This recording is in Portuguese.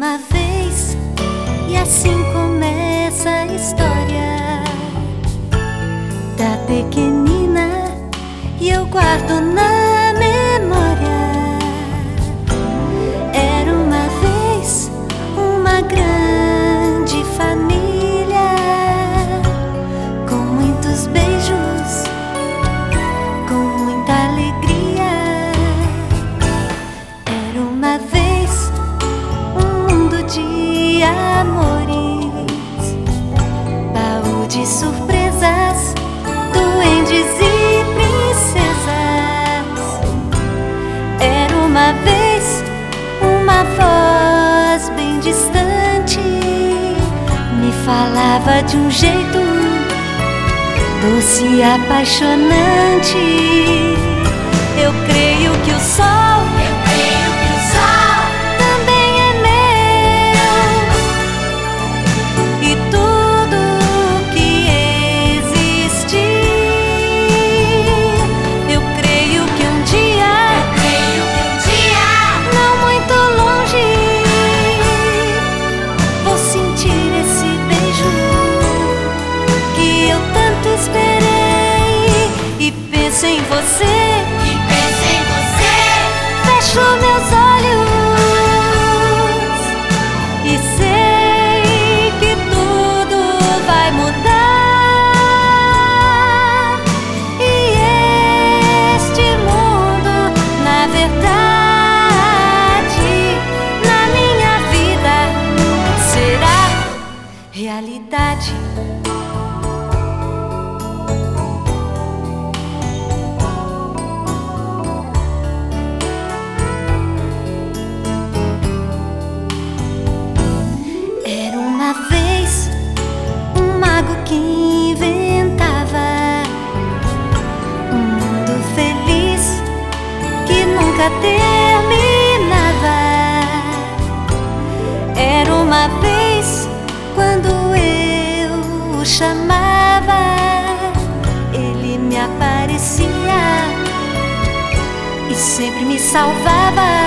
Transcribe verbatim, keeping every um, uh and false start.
uma vez, e assim começa a história da pequenina, e eu guardo na memória. Era uma vez uma grande família, com muitos beijos, com muita alegria. Era uma vez um mundo de amores, baú de surpresas, duendes e princesas. Era uma vez uma voz bem distante, me falava de um jeito doce e apaixonante. Eu creio que o sol, eu creio que o sol também é meu, e tudo que existe. Eu creio que um dia, eu creio que um dia, não muito longe, vou sentir esse beijo que eu tanto esperei. E penso em você, e penso em você, fecho meus olhos e sei que tudo vai mudar. E este mundo, na verdade, na minha vida, será realidade. Era uma vez um mago que inventava um mundo feliz que nunca terminava. Era uma vez quando eu o chamava, ele me aparecia e sempre me salvava.